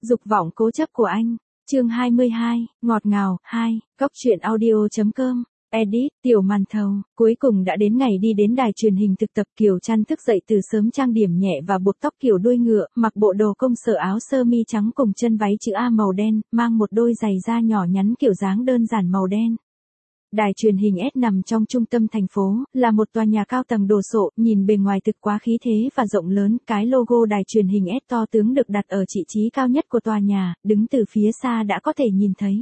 Dục vọng cố chấp của anh. Chương 22, ngọt ngào, 2, Cóc truyện audio.com. Edit, Tiểu Màn Thầu. Cuối cùng đã đến ngày đi đến đài truyền hình thực tập. Kiều Trăn thức dậy từ sớm, trang điểm nhẹ và buộc tóc kiểu đuôi ngựa, mặc bộ đồ công sở áo sơ mi trắng cùng chân váy chữ A màu đen, mang một đôi giày da nhỏ nhắn kiểu dáng đơn giản màu đen. Đài truyền hình S nằm trong trung tâm thành phố, là một tòa nhà cao tầng đồ sộ, nhìn bề ngoài thực quá khí thế và rộng lớn. Cái logo đài truyền hình S to tướng được đặt ở vị trí cao nhất của tòa nhà, đứng từ phía xa đã có thể nhìn thấy.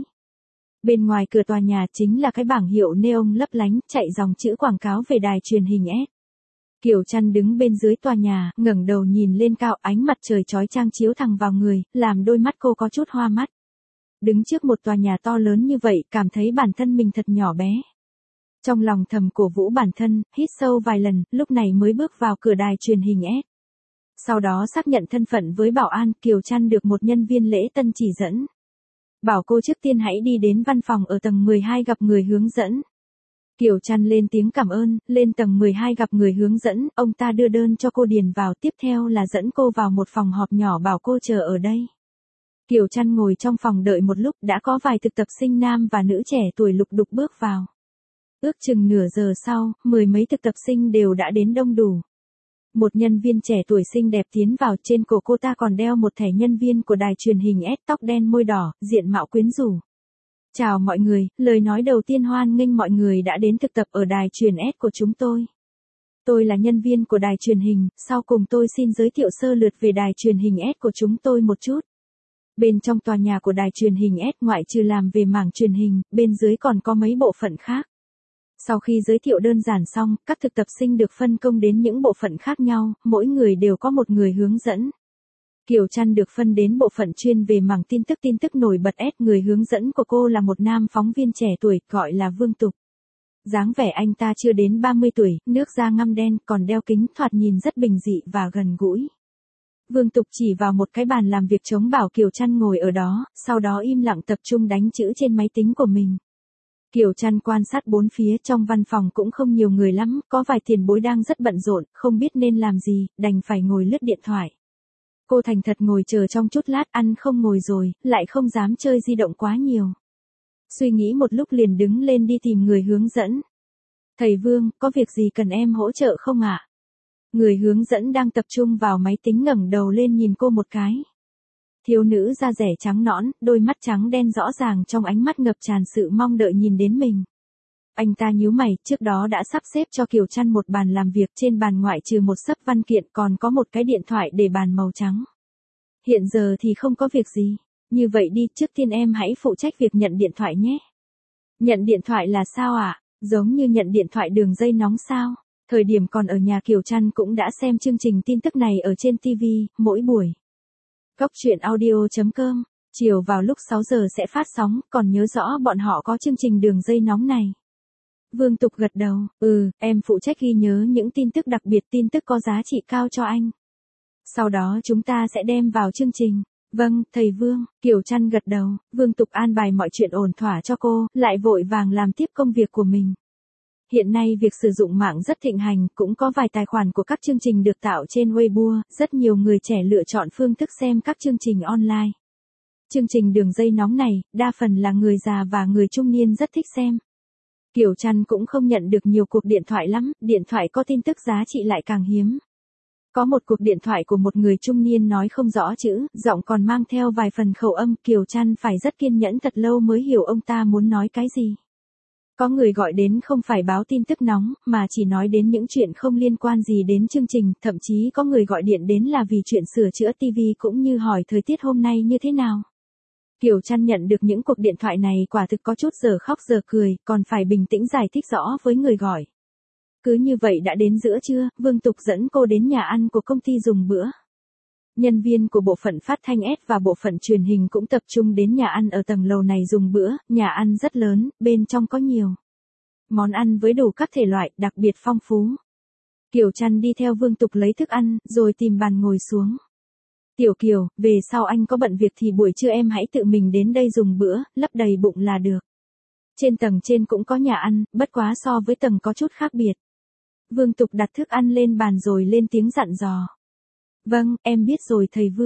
Bên ngoài cửa tòa nhà chính là cái bảng hiệu neon lấp lánh, chạy dòng chữ quảng cáo về đài truyền hình S. Kiều Trăn đứng bên dưới tòa nhà, ngẩng đầu nhìn lên cao, ánh mặt trời chói chang chiếu thẳng vào người, làm đôi mắt cô có chút hoa mắt. Đứng trước một tòa nhà to lớn như vậy, cảm thấy bản thân mình thật nhỏ bé. Trong lòng thầm cổ vũ bản thân, hít sâu vài lần, lúc này mới bước vào cửa đài truyền hình S. Sau đó xác nhận thân phận với bảo an, Kiều Trăn được một nhân viên lễ tân chỉ dẫn. Bảo cô trước tiên hãy đi đến văn phòng ở tầng 12 gặp người hướng dẫn. Kiều Trăn lên tiếng cảm ơn, lên tầng 12 gặp người hướng dẫn, ông ta đưa đơn cho cô điền vào, tiếp theo là dẫn cô vào một phòng họp nhỏ bảo cô chờ ở đây. Kiều Trăn ngồi trong phòng đợi một lúc, đã có vài thực tập sinh nam và nữ trẻ tuổi lục đục bước vào. Ước chừng nửa giờ sau, mười mấy thực tập sinh đều đã đến đông đủ. Một nhân viên trẻ tuổi xinh đẹp tiến vào, trên cổ cô ta còn đeo một thẻ nhân viên của đài truyền hình S, tóc đen môi đỏ, diện mạo quyến rũ. Chào mọi người, lời nói đầu tiên hoan nghênh mọi người đã đến thực tập ở đài truyền S của chúng tôi. Tôi là nhân viên của đài truyền hình, sau cùng tôi xin giới thiệu sơ lược về đài truyền hình S của chúng tôi một chút. Bên trong tòa nhà của đài truyền hình S, ngoại trừ làm về mảng truyền hình, bên dưới còn có mấy bộ phận khác. Sau khi giới thiệu đơn giản xong, các thực tập sinh được phân công đến những bộ phận khác nhau, mỗi người đều có một người hướng dẫn. Kiều Trăn được phân đến bộ phận chuyên về mảng tin tức nổi bật S. Người hướng dẫn của cô là một nam phóng viên trẻ tuổi, gọi là Vương Tục. Dáng vẻ anh ta chưa đến 30 tuổi, nước da ngăm đen, còn đeo kính, thoạt nhìn rất bình dị và gần gũi. Vương Tục chỉ vào một cái bàn làm việc trống bảo Kiều Trăn ngồi ở đó, sau đó im lặng tập trung đánh chữ trên máy tính của mình. Kiều Trăn quan sát bốn phía, trong văn phòng cũng không nhiều người lắm, có vài tiền bối đang rất bận rộn, không biết nên làm gì, đành phải ngồi lướt điện thoại. Cô thành thật ngồi chờ trong chút lát, ăn không ngồi rồi, lại không dám chơi di động quá nhiều. Suy nghĩ một lúc liền đứng lên đi tìm người hướng dẫn. Thầy Vương, có việc gì cần em hỗ trợ không ạ? Người hướng dẫn đang tập trung vào máy tính ngẩng đầu lên nhìn cô một cái. Thiếu nữ da dẻ trắng nõn, đôi mắt trắng đen rõ ràng, trong ánh mắt ngập tràn sự mong đợi nhìn đến mình. Anh ta nhíu mày, trước đó đã sắp xếp cho Kiều Trăn một bàn làm việc, trên bàn ngoại trừ một xấp văn kiện còn có một cái điện thoại để bàn màu trắng. Hiện giờ thì không có việc gì. Như vậy đi, trước tiên em hãy phụ trách việc nhận điện thoại nhé. Nhận điện thoại là sao ạ? Giống như nhận điện thoại đường dây nóng sao? Thời điểm còn ở nhà Kiều Trăn cũng đã xem chương trình tin tức này ở trên TV, mỗi buổi. Cóc truyện audio.com, chiều vào lúc 6 giờ sẽ phát sóng, còn nhớ rõ bọn họ có chương trình đường dây nóng này. Vương Tục gật đầu, em phụ trách ghi nhớ những tin tức đặc biệt, tin tức có giá trị cao cho anh. Sau đó chúng ta sẽ đem vào chương trình. Vâng, thầy Vương, Kiều Trăn gật đầu, Vương Tục an bài mọi chuyện ổn thỏa cho cô, lại vội vàng làm tiếp công việc của mình. Hiện nay việc sử dụng mạng rất thịnh hành, cũng có vài tài khoản của các chương trình được tạo trên Weibo, rất nhiều người trẻ lựa chọn phương thức xem các chương trình online. Chương trình đường dây nóng này, đa phần là người già và người trung niên rất thích xem. Kiều Trăn cũng không nhận được nhiều cuộc điện thoại lắm, điện thoại có tin tức giá trị lại càng hiếm. Có một cuộc điện thoại của một người trung niên nói không rõ chữ, giọng còn mang theo vài phần khẩu âm, Kiều Trăn phải rất kiên nhẫn thật lâu mới hiểu ông ta muốn nói cái gì. Có người gọi đến không phải báo tin tức nóng, mà chỉ nói đến những chuyện không liên quan gì đến chương trình, thậm chí có người gọi điện đến là vì chuyện sửa chữa TV cũng như hỏi thời tiết hôm nay như thế nào. Kiều Trăn nhận được những cuộc điện thoại này quả thực có chút giờ khóc giờ cười, còn phải bình tĩnh giải thích rõ với người gọi. Cứ như vậy đã đến giữa trưa, Vương Tục dẫn cô đến nhà ăn của công ty dùng bữa. Nhân viên của bộ phận phát thanh S và bộ phận truyền hình cũng tập trung đến nhà ăn ở tầng lầu này dùng bữa, nhà ăn rất lớn, bên trong có nhiều món ăn với đủ các thể loại, đặc biệt phong phú. Kiều Trăn đi theo Vương Tục lấy thức ăn, rồi tìm bàn ngồi xuống. Tiểu Kiều, về sau anh có bận việc thì buổi trưa em hãy tự mình đến đây dùng bữa, lấp đầy bụng là được. Trên tầng trên cũng có nhà ăn, bất quá so với tầng có chút khác biệt. Vương Tục đặt thức ăn lên bàn rồi lên tiếng dặn dò. Vâng, em biết rồi thầy Vương.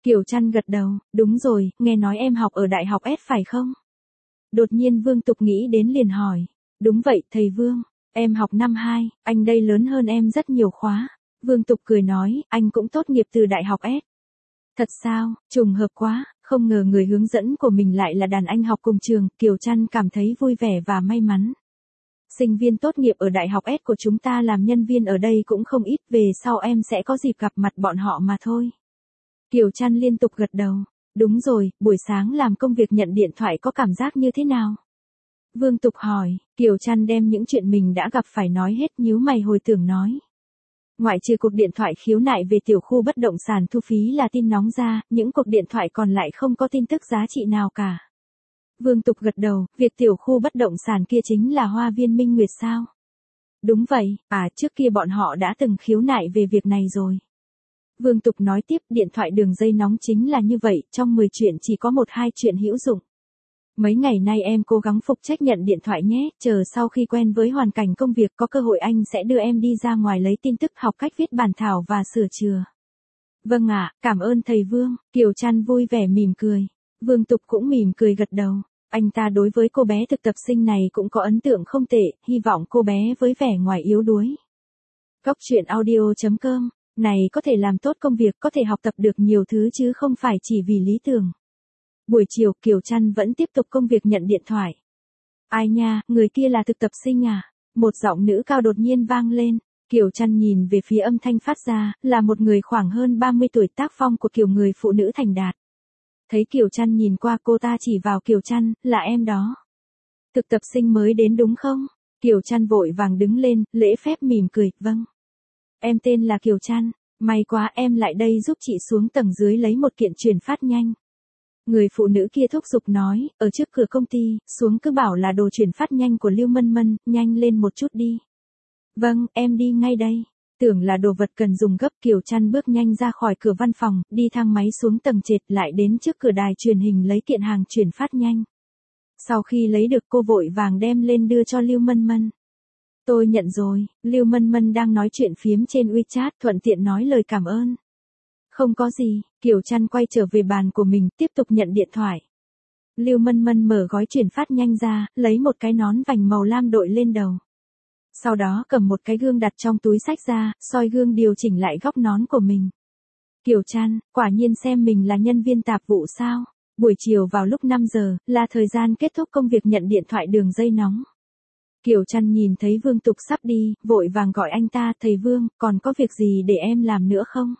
Kiều Trăn gật đầu, đúng rồi, nghe nói em học ở đại học S phải không? Đột nhiên Vương Tục nghĩ đến liền hỏi. Đúng vậy, thầy Vương, em học năm 2, anh đây lớn hơn em rất nhiều khóa. Vương Tục cười nói, anh cũng tốt nghiệp từ đại học S. Thật sao, trùng hợp quá, không ngờ người hướng dẫn của mình lại là đàn anh học cùng trường, Kiều Trăn cảm thấy vui vẻ và may mắn. Sinh viên tốt nghiệp ở đại học S của chúng ta làm nhân viên ở đây cũng không ít, về sau em sẽ có dịp gặp mặt bọn họ mà thôi. Kiều Trăn liên tục gật đầu. Đúng rồi, buổi sáng làm công việc nhận điện thoại có cảm giác như thế nào? Vương Tục hỏi, Kiều Trăn đem những chuyện mình đã gặp phải nói hết, nhíu mày hồi tưởng nói. Ngoại trừ cuộc điện thoại khiếu nại về tiểu khu bất động sản thu phí là tin nóng ra, những cuộc điện thoại còn lại không có tin tức giá trị nào cả. Vương Tục gật đầu, việc tiểu khu bất động sản kia chính là Hoa viên Minh Nguyệt sao? Đúng vậy, trước kia bọn họ đã từng khiếu nại về việc này rồi. Vương Tục nói tiếp, điện thoại đường dây nóng chính là như vậy, trong 10 chuyện chỉ có 1-2 chuyện hữu dụng. Mấy ngày nay em cố gắng phụ trách nhận điện thoại nhé, chờ sau khi quen với hoàn cảnh công việc có cơ hội anh sẽ đưa em đi ra ngoài lấy tin tức, học cách viết bản thảo và sửa chữa. Vâng ạ, cảm ơn thầy Vương, Kiều Trăn vui vẻ mỉm cười. Vương Tục cũng mỉm cười gật đầu. Anh ta đối với cô bé thực tập sinh này cũng có ấn tượng không tệ, hy vọng cô bé với vẻ ngoài yếu đuối. Cóc truyện audio.com, này có thể làm tốt công việc, có thể học tập được nhiều thứ chứ không phải chỉ vì lý tưởng. Buổi chiều Kiều Trăn vẫn tiếp tục công việc nhận điện thoại. Ai nha, người kia là thực tập sinh à? Một giọng nữ cao đột nhiên vang lên. Kiều Trăn nhìn về phía âm thanh phát ra, là một người khoảng hơn 30 tuổi, tác phong của kiểu người phụ nữ thành đạt. Thấy Kiều Trăn nhìn qua, cô ta chỉ vào Kiều Trăn, là em đó. Thực tập sinh mới đến đúng không? Kiều Trăn vội vàng đứng lên, lễ phép mỉm cười, vâng. Em tên là Kiều Trăn, may quá em lại đây giúp chị xuống tầng dưới lấy một kiện chuyển phát nhanh. Người phụ nữ kia thúc giục nói, ở trước cửa công ty, xuống cứ bảo là đồ chuyển phát nhanh của Lưu Mân Mân, nhanh lên một chút đi. Vâng, em đi ngay đây. Tưởng là đồ vật cần dùng gấp, Kiều Trăn bước nhanh ra khỏi cửa văn phòng, đi thang máy xuống tầng trệt, lại đến trước cửa đài truyền hình lấy kiện hàng chuyển phát nhanh. Sau khi lấy được, cô vội vàng đem lên đưa cho Lưu Mân Mân. Tôi nhận rồi, Lưu Mân Mân đang nói chuyện phiếm trên WeChat, thuận tiện nói lời cảm ơn. Không có gì, Kiều Trăn quay trở về bàn của mình, tiếp tục nhận điện thoại. Lưu Mân Mân mở gói chuyển phát nhanh ra, lấy một cái nón vành màu lam đội lên đầu. Sau đó cầm một cái gương đặt trong túi xách ra, soi gương điều chỉnh lại góc nón của mình. Kiều Trăn, quả nhiên xem mình là nhân viên tạp vụ sao? Buổi chiều vào lúc 5 giờ, là thời gian kết thúc công việc nhận điện thoại đường dây nóng. Kiều Trăn nhìn thấy Vương Tục sắp đi, vội vàng gọi anh ta, thầy Vương, còn có việc gì để em làm nữa không?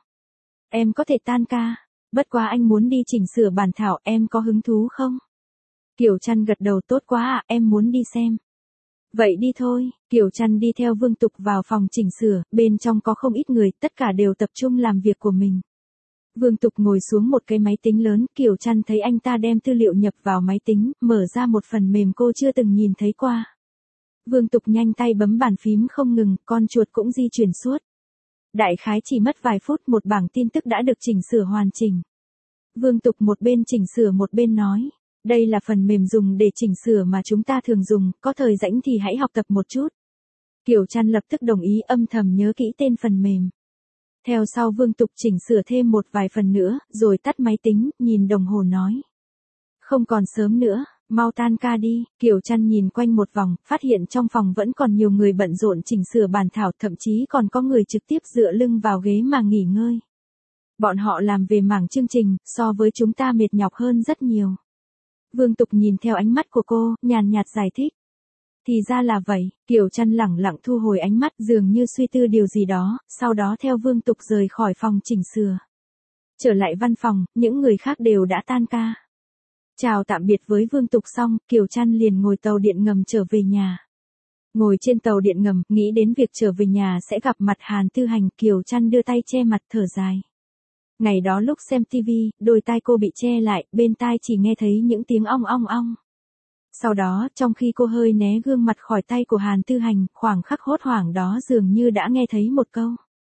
Em có thể tan ca, bất quá anh muốn đi chỉnh sửa bản thảo, em có hứng thú không? Kiều Trăn gật đầu, tốt quá ạ, em muốn đi xem. Vậy đi thôi, Kiều Trăn đi theo Vương Tục vào phòng chỉnh sửa, bên trong có không ít người, tất cả đều tập trung làm việc của mình. Vương Tục ngồi xuống một cái máy tính lớn, Kiều Trăn thấy anh ta đem tư liệu nhập vào máy tính, mở ra một phần mềm cô chưa từng nhìn thấy qua. Vương Tục nhanh tay bấm bàn phím không ngừng, con chuột cũng di chuyển suốt. Đại khái chỉ mất vài phút, một bảng tin tức đã được chỉnh sửa hoàn chỉnh. Vương Tục một bên chỉnh sửa một bên nói, đây là phần mềm dùng để chỉnh sửa mà chúng ta thường dùng, có thời rảnh thì hãy học tập một chút. Kiều Trăn lập tức đồng ý, âm thầm nhớ kỹ tên phần mềm. Theo sau Vương Tục chỉnh sửa thêm một vài phần nữa, rồi tắt máy tính, nhìn đồng hồ nói. Không còn sớm nữa, mau tan ca đi. Kiều Trăn nhìn quanh một vòng, phát hiện trong phòng vẫn còn nhiều người bận rộn chỉnh sửa bản thảo, thậm chí còn có người trực tiếp dựa lưng vào ghế mà nghỉ ngơi. Bọn họ làm về mảng chương trình, so với chúng ta mệt nhọc hơn rất nhiều. Vương Tục nhìn theo ánh mắt của cô, nhàn nhạt giải thích. Thì ra là vậy, Kiều Trăn lẳng lặng thu hồi ánh mắt, dường như suy tư điều gì đó, sau đó theo Vương Tục rời khỏi phòng chỉnh sửa. Trở lại văn phòng, những người khác đều đã tan ca. Chào tạm biệt với Vương Tục xong, Kiều Trăn liền ngồi tàu điện ngầm trở về nhà. Ngồi trên tàu điện ngầm, nghĩ đến việc trở về nhà sẽ gặp mặt Hàn Tư Hành, Kiều Trăn đưa tay che mặt thở dài. Ngày đó lúc xem TV, đôi tai cô bị che lại, bên tai chỉ nghe thấy những tiếng ong ong ong. Sau đó, trong khi cô hơi né gương mặt khỏi tay của Hàn Tư Hành, khoảng khắc hốt hoảng đó dường như đã nghe thấy một câu.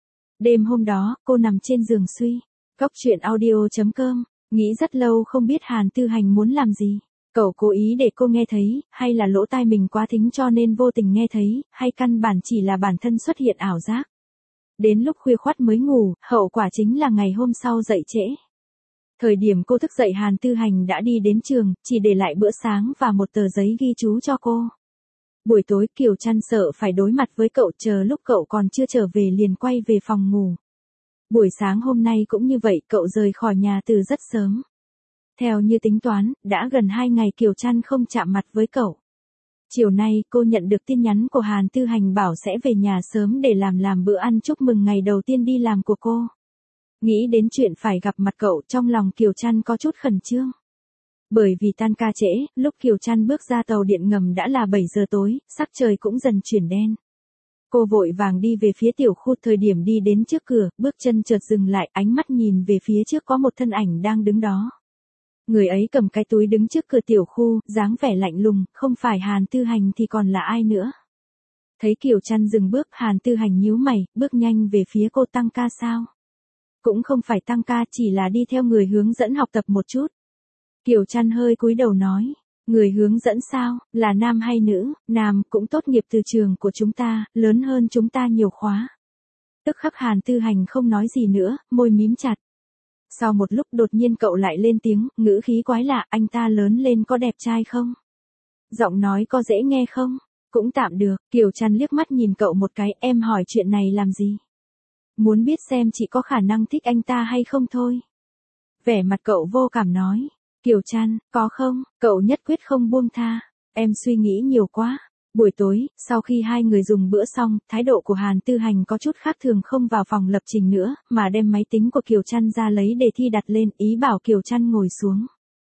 Đêm hôm đó, cô nằm trên giường suy. Cóc truyện audio.com, nghĩ rất lâu không biết Hàn Tư Hành muốn làm gì. Cậu cố ý để cô nghe thấy, hay là lỗ tai mình quá thính cho nên vô tình nghe thấy, hay căn bản chỉ là bản thân xuất hiện ảo giác. Đến lúc khuya khoắt mới ngủ, hậu quả chính là ngày hôm sau dậy trễ. Thời điểm cô thức dậy Hàn Tư Hành đã đi đến trường, chỉ để lại bữa sáng và một tờ giấy ghi chú cho cô. Buổi tối Kiều Trăn sợ phải đối mặt với cậu, chờ lúc cậu còn chưa trở về liền quay về phòng ngủ. Buổi sáng hôm nay cũng như vậy, cậu rời khỏi nhà từ rất sớm. Theo như tính toán, đã gần 2 ngày Kiều Trăn không chạm mặt với cậu. Chiều nay cô nhận được tin nhắn của Hàn Tư Hành bảo sẽ về nhà sớm để làm bữa ăn chúc mừng ngày đầu tiên đi làm của cô. Nghĩ đến chuyện phải gặp mặt cậu, trong lòng Kiều Trăn có chút khẩn trương. Bởi vì tan ca trễ, lúc Kiều Trăn bước ra tàu điện ngầm đã là 7 giờ tối, sắc trời cũng dần chuyển đen. Cô vội vàng đi về phía tiểu khu, thời điểm đi đến trước cửa, bước chân chợt dừng lại, ánh mắt nhìn về phía trước có một thân ảnh đang đứng đó. Người ấy cầm cái túi đứng trước cửa tiểu khu, dáng vẻ lạnh lùng, không phải Hàn Tư Hành thì còn là ai nữa. Thấy Kiều Trăn dừng bước, Hàn Tư Hành nhíu mày, bước nhanh về phía cô. Tăng ca sao? Cũng không phải tăng ca, chỉ là đi theo người hướng dẫn học tập một chút. Kiều Trăn hơi cúi đầu nói, người hướng dẫn sao, là nam hay nữ? Nam, cũng tốt nghiệp từ trường của chúng ta, lớn hơn chúng ta nhiều khóa. Tức khắc Hàn Tư Hành không nói gì nữa, môi mím chặt. Sau một lúc đột nhiên cậu lại lên tiếng, ngữ khí quái lạ, anh ta lớn lên có đẹp trai không? Giọng nói có dễ nghe không? Cũng tạm được. Kiều Trăn liếc mắt nhìn cậu một cái, em hỏi chuyện này làm gì? Muốn biết xem chị có khả năng thích anh ta hay không thôi. Vẻ mặt cậu vô cảm nói. Kiều Trăn, có không? Cậu nhất quyết không buông tha. Em suy nghĩ nhiều quá. Buổi tối, sau khi hai người dùng bữa xong, thái độ của Hàn Tư Hành có chút khác thường, không vào phòng lập trình nữa, mà đem máy tính của Kiều Trăn ra lấy đề thi đặt lên, ý bảo Kiều Trăn ngồi xuống.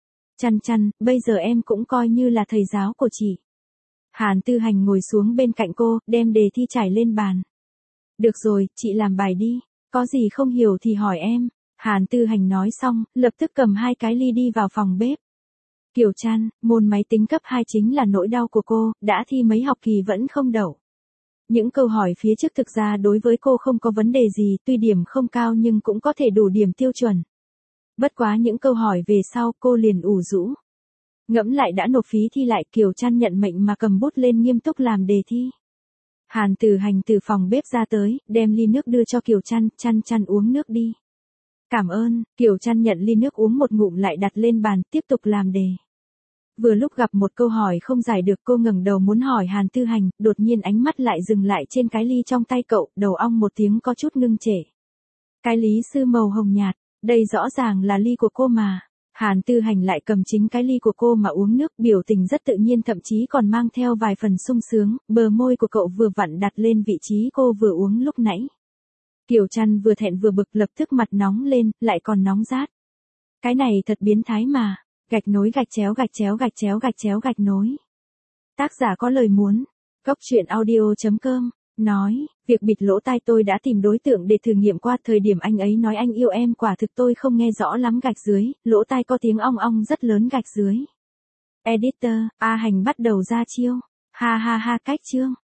Trăn, bây giờ em cũng coi như là thầy giáo của chị. Hàn Tư Hành ngồi xuống bên cạnh cô, đem đề thi trải lên bàn. Được rồi, chị làm bài đi, có gì không hiểu thì hỏi em. Hàn Tư Hành nói xong, lập tức cầm 2 cái ly đi vào phòng bếp. Kiều Trăn, môn máy tính cấp 2 chính là nỗi đau của cô, đã thi mấy học kỳ vẫn không đậu. Những câu hỏi phía trước thực ra đối với cô không có vấn đề gì, tuy điểm không cao nhưng cũng có thể đủ điểm tiêu chuẩn. Bất quá những câu hỏi về sau cô liền ủ rũ. Ngẫm lại đã nộp phí thi lại, Kiều Trăn nhận mệnh mà cầm bút lên nghiêm túc làm đề thi. Hàn Tư Hành từ phòng bếp ra tới, đem ly nước đưa cho Kiều Trăn, Trăn uống nước đi. Cảm ơn. Kiều Trăn nhận ly nước uống một ngụm lại đặt lên bàn, tiếp tục làm đề. Vừa lúc gặp một câu hỏi không giải được, cô ngẩng đầu muốn hỏi Hàn Tư Hành, đột nhiên ánh mắt lại dừng lại trên cái ly trong tay cậu, đầu ong một tiếng có chút ngưng trệ. Cái lý sư màu hồng nhạt, đây rõ ràng là ly của cô mà. Hàn Tư Hành lại cầm chính cái ly của cô mà uống nước, biểu tình rất tự nhiên, thậm chí còn mang theo vài phần sung sướng, bờ môi của cậu vừa vặn đặt lên vị trí cô vừa uống lúc nãy. Kiều Trăn vừa thẹn vừa bực, lập tức mặt nóng lên, lại còn nóng rát. Cái này thật biến thái mà. Gạch nối gạch chéo gạch chéo gạch chéo gạch chéo gạch nối. Tác giả có lời muốn. Cốc truyện audio.com nói, việc bịt lỗ tai tôi đã tìm đối tượng để thử nghiệm qua, thời điểm anh ấy nói anh yêu em quả thực tôi không nghe rõ lắm gạch dưới, lỗ tai có tiếng ong ong rất lớn gạch dưới. Editor, A Hành bắt đầu ra chiêu. Ha ha ha, cách chương.